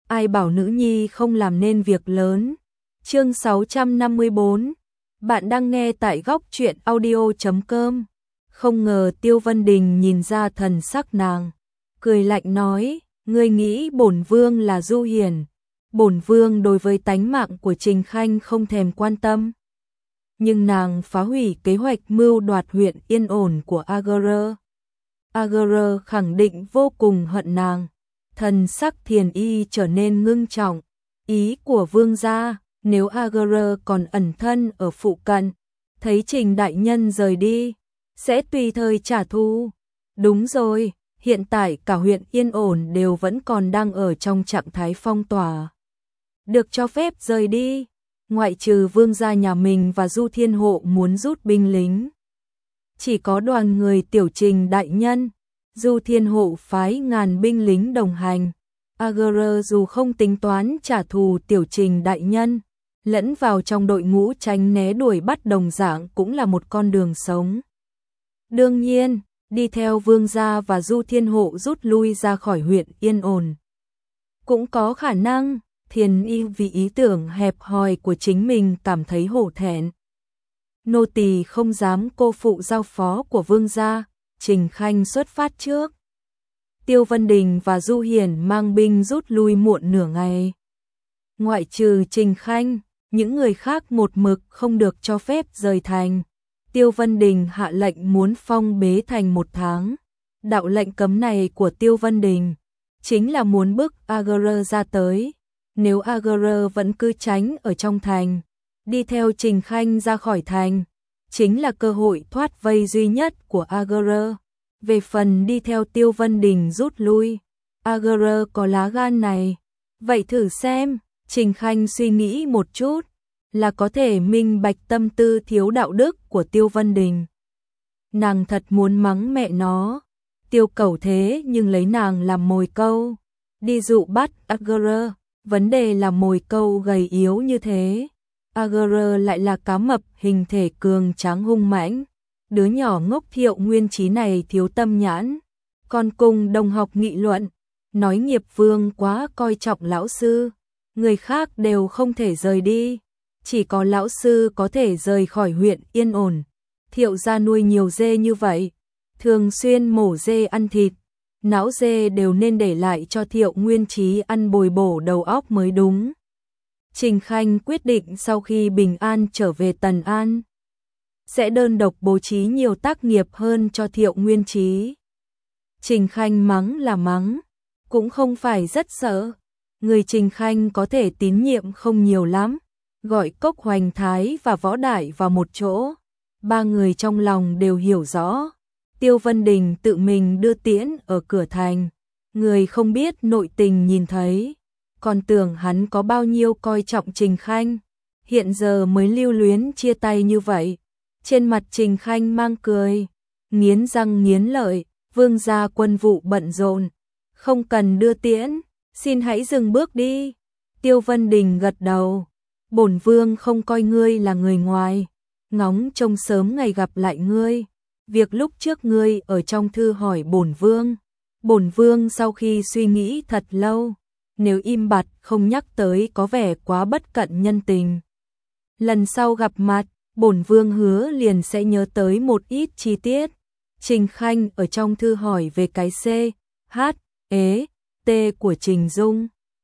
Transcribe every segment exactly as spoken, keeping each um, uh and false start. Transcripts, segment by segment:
ai bảo nữ nhi không làm nên việc lớn. Chương sáu trăm năm mươi bốn. Bạn đang nghe tại góc truyện audio chấm com. Không ngờ Tiêu Vân Đình nhìn ra thần sắc nàng, cười lạnh nói, ngươi nghĩ bổn vương là du hiền, bổn vương đối với tánh mạng của Trình Khanh không thèm quan tâm. Nhưng nàng phá hủy kế hoạch mưu đoạt huyện yên ổn của a giê rờ. a giê rờ khẳng định vô cùng hận nàng. Thần sắc Thiền Y trở nên ngưng trọng. Ý của vương gia, nếu a giê rờ còn ẩn thân ở phụ cận, thấy Trình đại nhân rời đi, sẽ tùy thời trả thù. Đúng rồi, hiện tại cả huyện yên ổn đều vẫn còn đang ở trong trạng thái phong tỏa. Được cho phép rời đi, ngoại trừ vương gia nhà mình và Du Thiên Hộ muốn rút binh lính. Chỉ có đoàn người tiểu Trình đại nhân, Du Thiên Hộ phái ngàn binh lính đồng hành. a giê rờ dù không tính toán trả thù tiểu Trình đại nhân, lẫn vào trong đội ngũ tránh né đuổi bắt đồng dạng cũng là một con đường sống. Đương nhiên, đi theo vương gia và Du Thiên Hộ rút lui ra khỏi huyện yên ổn. Cũng có khả năng, Thiền Y vì ý tưởng hẹp hòi của chính mình cảm thấy hổ thẹn. Nô tỳ không dám cô phụ giao phó của vương gia, Trình Khanh xuất phát trước. Tiêu Vân Đình và Du Hiển mang binh rút lui muộn nửa ngày. Ngoại trừ Trình Khanh, những người khác một mực không được cho phép rời thành. Tiêu Vân Đình hạ lệnh muốn phong bế thành một tháng. Đạo lệnh cấm này của Tiêu Vân Đình chính là muốn bức a giê rờ ra tới. Nếu a giê rờ vẫn cứ tránh ở trong thành, đi theo Trình Khanh ra khỏi thành, chính là cơ hội thoát vây duy nhất của a giê rờ. Về phần đi theo Tiêu Vân Đình rút lui, a giê rờ có lá gan này. Vậy thử xem, Trình Khanh suy nghĩ một chút, là có thể minh bạch tâm tư thiếu đạo đức của Tiêu Vân Đình. Nàng thật muốn mắng mẹ nó, Tiêu Cẩu thế nhưng lấy nàng làm mồi câu, đi dụ bắt a giê rờ. Vấn đề là mồi câu gầy yếu như thế, a giê rờ lại là cá mập hình thể cường tráng hung mãnh. Đứa nhỏ ngốc Thiệu Nguyên Chí này thiếu tâm nhãn, còn cùng đồng học nghị luận, nói Nghiệp Vương quá coi trọng lão sư, người khác đều không thể rời đi, chỉ có lão sư có thể rời khỏi huyện yên ổn. Thiệu gia nuôi nhiều dê như vậy, thường xuyên mổ dê ăn thịt, não dê đều nên để lại cho Thiệu Nguyên Chí ăn bồi bổ đầu óc mới đúng. Trình Khanh quyết định sau khi bình an trở về Tần An, sẽ đơn độc bố trí nhiều tác nghiệp hơn cho Thiệu Nguyên Chí. Trình Khanh mắng là mắng, cũng không phải rất sợ. Người Trình Khanh có thể tín nhiệm không nhiều lắm, gọi Cốc Hoành Thái và Võ Đại vào một chỗ. Ba người trong lòng đều hiểu rõ. Tiêu Vân Đình tự mình đưa tiễn ở cửa thành, người không biết nội tình nhìn thấy, còn tưởng hắn có bao nhiêu coi trọng Trình Khanh, hiện giờ mới lưu luyến chia tay như vậy. Trên mặt Trình Khanh mang cười, nghiến răng nghiến lợi, vương gia quân vụ bận rộn, không cần đưa tiễn, xin hãy dừng bước đi. Tiêu Vân Đình gật đầu, bổn vương không coi ngươi là người ngoài, ngóng trông sớm ngày gặp lại ngươi. Việc lúc trước ngươi ở trong thư hỏi bổn vương, bổn vương sau khi suy nghĩ thật lâu, nếu im bặt không nhắc tới có vẻ quá bất cận nhân tình. Lần sau gặp mặt, bổn vương hứa liền sẽ nhớ tới một ít chi tiết. Trình Khanh ở trong thư hỏi về cái C, H, E, T của Trình Dung.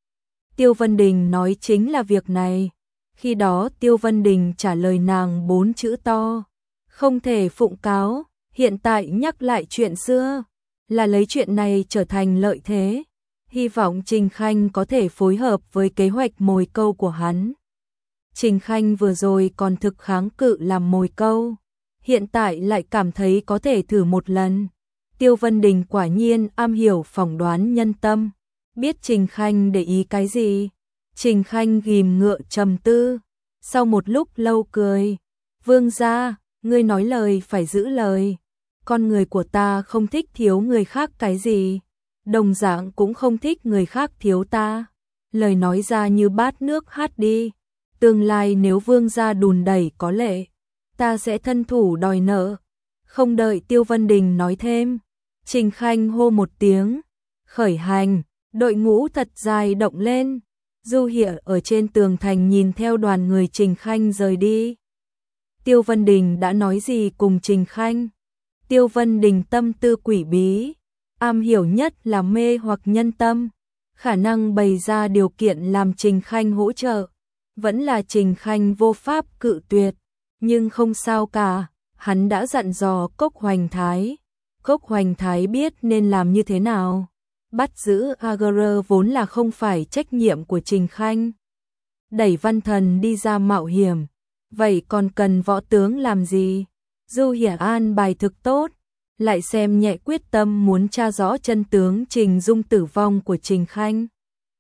Tiêu Vân Đình nói chính là việc này. Khi đó Tiêu Vân Đình trả lời nàng bốn chữ to, không thể phụng cáo. Hiện tại nhắc lại chuyện xưa, là lấy chuyện này trở thành lợi thế. Hy vọng Trình Khanh có thể phối hợp với kế hoạch mồi câu của hắn. Trình Khanh vừa rồi còn thực kháng cự làm mồi câu, hiện tại lại cảm thấy có thể thử một lần. Tiêu Vân Đình quả nhiên am hiểu phỏng đoán nhân tâm, biết Trình Khanh để ý cái gì. Trình Khanh ghim ngựa trầm tư, sau một lúc lâu cười, vương gia, ngươi nói lời phải giữ lời. Con người của ta không thích thiếu người khác cái gì, đồng dạng cũng không thích người khác thiếu ta. Lời nói ra như bát nước hát đi. Tương lai nếu vương gia đùn đẩy có lệ, ta sẽ thân thủ đòi nợ. Không đợi Tiêu Vân Đình nói thêm, Trình Khanh hô một tiếng, khởi hành, Đội ngũ thật dài động lên. Du Hiển ở trên tường thành nhìn theo đoàn người Trình Khanh rời đi. Tiêu Vân Đình đã nói gì cùng Trình Khanh? Tiêu Vân Đình tâm tư quỷ bí, am hiểu nhất là mê hoặc nhân tâm, khả năng bày ra điều kiện làm Trình Khanh hỗ trợ. Vẫn là Trình Khanh vô pháp cự tuyệt, nhưng không sao cả, hắn đã dặn dò Cốc Hoành Thái. Cốc Hoành Thái biết nên làm như thế nào. Bắt giữ a giê rờ vốn là không phải trách nhiệm của Trình Khanh. Đẩy Văn Thần đi ra mạo hiểm, vậy còn cần võ tướng làm gì? Du Hiển an bài thực tốt, lại xem nhẹ quyết tâm muốn tra rõ chân tướng Trình Dung tử vong của Trình Khanh.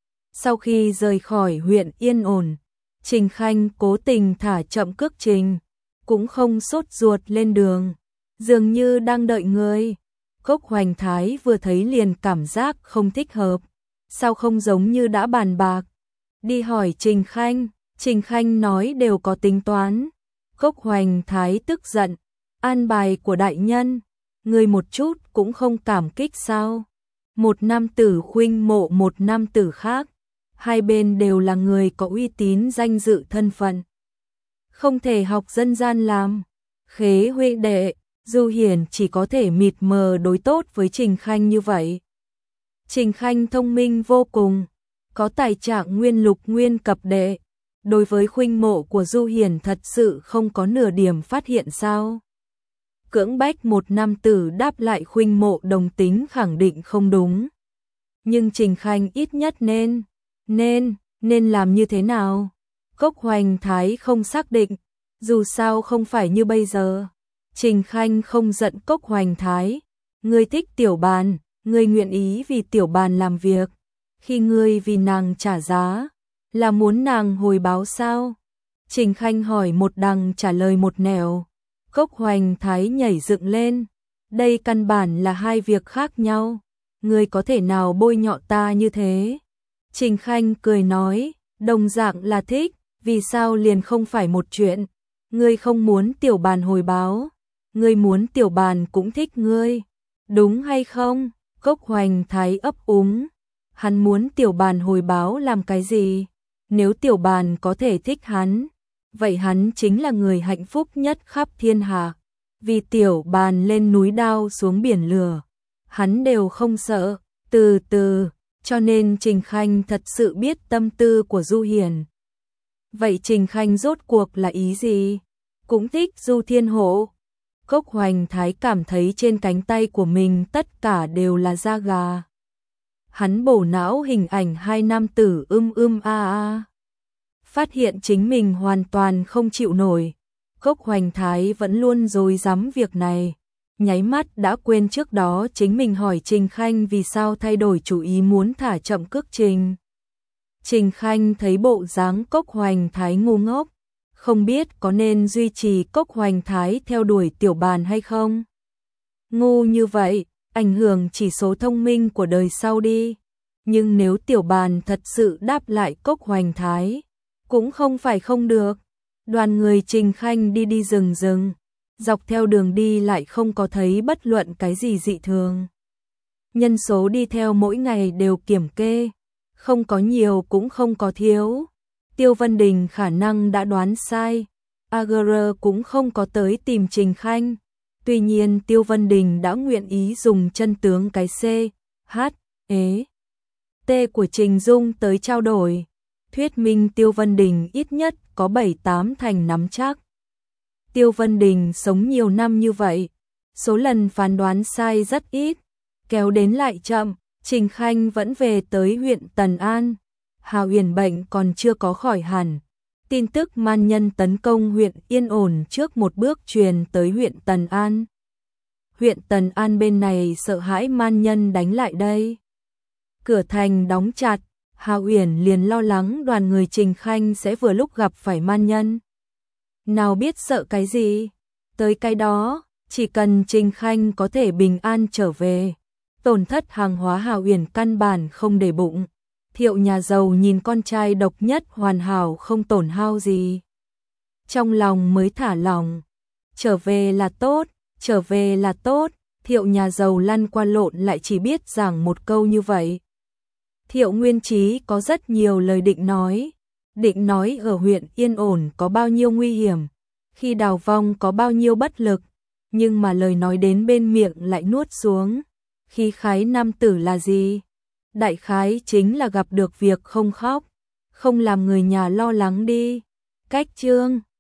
Sau khi rời khỏi huyện Yên Ổn, Trình Khanh cố tình thả chậm cước trình, cũng không sốt ruột lên đường, dường như đang đợi người. Cốc Hoành Thái vừa thấy liền cảm giác không thích hợp, sao không giống như đã bàn bạc. Đi hỏi Trình Khanh, Trình Khanh nói đều có tính toán. Cốc Hoành Thái tức giận, an bài của đại nhân, người một chút cũng không cảm kích sao? Một nam tử khuynh mộ một nam tử khác, hai bên đều là người có uy tín danh dự thân phận. Không thể học dân gian làm, khế huynh đệ. Du Hiển chỉ có thể mịt mờ đối tốt với Trình Khanh như vậy. Trình Khanh thông minh vô cùng, có tài trạng nguyên lục nguyên cập đệ. Đối với khuynh mộ của Du Hiển thật sự không có nửa điểm phát hiện sao. Cưỡng bách một nam tử đáp lại khuynh mộ đồng tính khẳng định không đúng. Nhưng Trình Khanh ít nhất nên, nên, nên làm như thế nào? Cốc Hoành Thái không xác định, dù sao không phải như bây giờ. Trình Khanh không giận Cốc Hoành Thái, ngươi thích Tiểu Bàn, ngươi nguyện ý vì Tiểu Bàn làm việc, khi ngươi vì nàng trả giá, là muốn nàng hồi báo sao? Trình Khanh hỏi một đằng trả lời một nẻo. Cốc Hoành Thái nhảy dựng lên, đây căn bản là hai việc khác nhau, ngươi có thể nào bôi nhọ ta như thế? Trình Khanh cười nói, đồng dạng là thích, vì sao liền không phải một chuyện, ngươi không muốn Tiểu Bàn hồi báo. Ngươi muốn Tiểu Bàn cũng thích ngươi, đúng hay không? Cốc Hoành Thái ấp úng, hắn muốn Tiểu Bàn hồi báo làm cái gì? Nếu Tiểu Bàn có thể thích hắn, vậy hắn chính là người hạnh phúc nhất khắp thiên hạ. Vì Tiểu Bàn lên núi đao xuống biển lửa, hắn đều không sợ. Từ từ, cho nên Trình Khanh thật sự biết tâm tư của Du Hiển. Vậy Trình Khanh rốt cuộc là ý gì? Cũng thích Du Thiên Hổ. Cốc Hoành Thái cảm thấy trên cánh tay của mình tất cả đều là da gà. Hắn bổ não hình ảnh hai nam tử ưm ưm a a. Phát hiện chính mình hoàn toàn không chịu nổi. Cốc Hoành Thái vẫn luôn dối dám việc này. Nháy mắt đã quên trước đó chính mình hỏi Trình Khanh vì sao thay đổi chủ ý muốn thả chậm cước trình. Trình Khanh thấy bộ dáng Cốc Hoành Thái ngu ngốc, không biết có nên duy trì Cốc Hoành Thái theo đuổi Tiểu Bàn hay không. Ngu như vậy, ảnh hưởng chỉ số thông minh của đời sau đi. Nhưng nếu Tiểu Bàn thật sự đáp lại Cốc Hoành Thái, cũng không phải không được. Đoàn người Trình Khanh đi đi rừng rừng, dọc theo đường đi lại không có thấy bất luận cái gì dị thường. Nhân số đi theo mỗi ngày đều kiểm kê, không có nhiều cũng không có thiếu. Tiêu Vân Đình khả năng đã đoán sai, a giê rờ cũng không có tới tìm Trình Khanh. Tuy nhiên Tiêu Vân Đình đã nguyện ý dùng chân tướng cái C, H, E, T của Trình Dung tới trao đổi. Thuyết minh Tiêu Vân Đình ít nhất có bảy tám thành nắm chắc. Tiêu Vân Đình sống nhiều năm như vậy, số lần phán đoán sai rất ít, kéo đến lại chậm. Trình Khanh vẫn về tới huyện Tần An. Hà Uyển bệnh còn chưa có khỏi hẳn. Tin tức man nhân tấn công huyện Yên Ổn trước một bước truyền tới huyện Tần An. Huyện Tần An bên này sợ hãi man nhân đánh lại đây. Cửa thành đóng chặt, Hà Uyển liền lo lắng đoàn người Trình Khanh sẽ vừa lúc gặp phải man nhân. Nào biết sợ cái gì? Tới cái đó, chỉ cần Trình Khanh có thể bình an trở về. Tổn thất hàng hóa Hà Uyển căn bản không để bụng. Thiệu nhà giàu nhìn con trai độc nhất hoàn hảo không tổn hao gì, trong lòng mới thả lòng. Trở về là tốt, trở về là tốt. Thiệu nhà giàu lăn qua lộn lại chỉ biết giảng một câu như vậy. Thiệu Nguyên Chí có rất nhiều lời định nói, định nói ở huyện Yên Ổn có bao nhiêu nguy hiểm, khi Đào Vong có bao nhiêu bất lực, nhưng mà lời nói đến bên miệng lại nuốt xuống. Khí khái nam tử là gì? Đại khái chính là gặp được việc không khóc, không làm người nhà lo lắng đi. Cách chương